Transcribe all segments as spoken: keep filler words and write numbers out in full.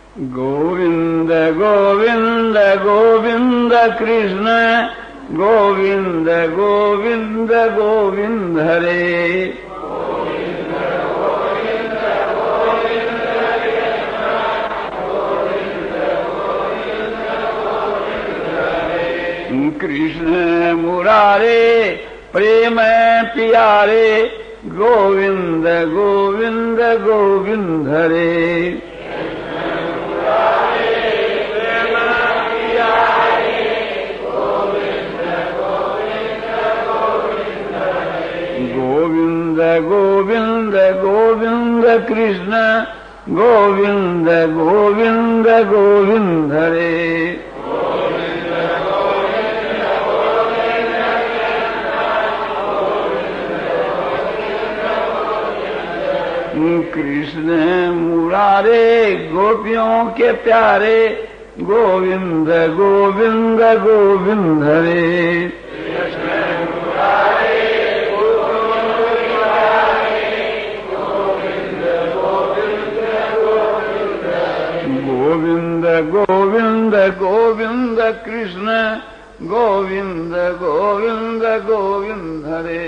गोविंद गोविंद गोविंद कृष्ण गोविंद गोविंद गोविंद हरे। कृष्ण मुरारे प्रेम प्यारे गोविंद गोविंद गोविंद हरे। गोविंद गोविंद गोविंद कृष्ण गोविंद गोविंद गोविंद हरे। कृष्ण मुरारे गोपियों के प्यारे गोविंद गोविंद गोविंद हरे। गोविंद गोविंद गोविंद कृष्ण गोविंद गोविंद गोविंद हरे।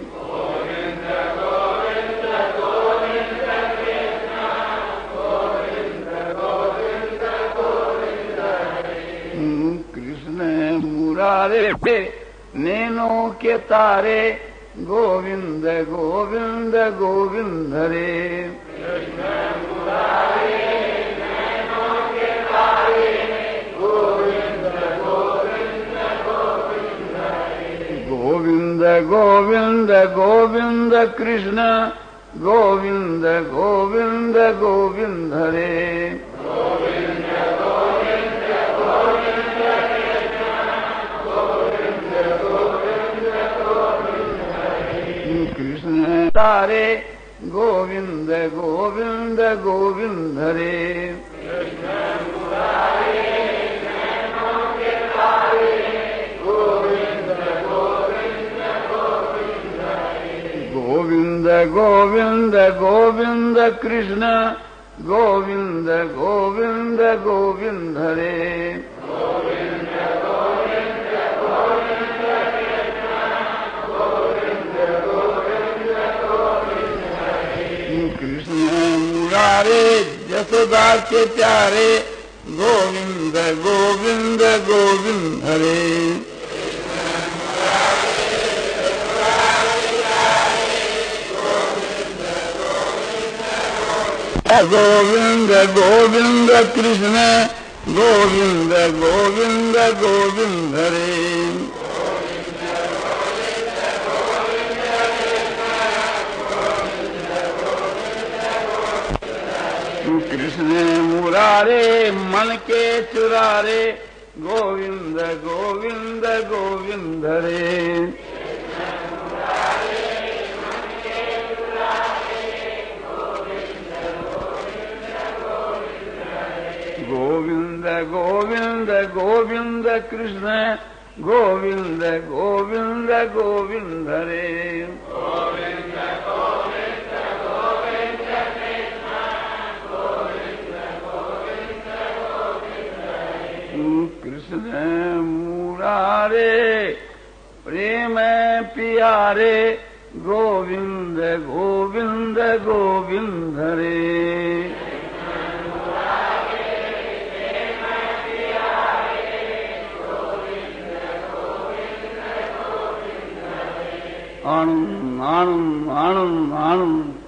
मुरारे नैनों के तारे गोविंद गोविंद गोविंद हरे। गोविंद गोविंद गोविंद कृष्ण गोविंद गोविंद गोविंद हरे। कृष्ण तारे गोविंद गोविंद गोविंद हरे। गोविंद गोविंद गोविंद कृष्ण गोविंद गोविंद गोविंद हरे। कृष्ण मुरारे जसोदा के प्यारे गोविंद गोविंद गोविंद हरे। गोविंद गोविंद कृष्ण गोविंद गोविंद गोविंद हरे। कृष्ण मुरारे मन के चुरारे गोविंद गोविंद गोविंद हरे। गोविंद गोविंद गोविंद कृष्ण गोविंद गोविंद गोविंद हरे। कृष्ण मुरारे प्रेम प्यारे गोविंद गोविंद गोविंद हरे। आनंद आनंद आनंद आनंद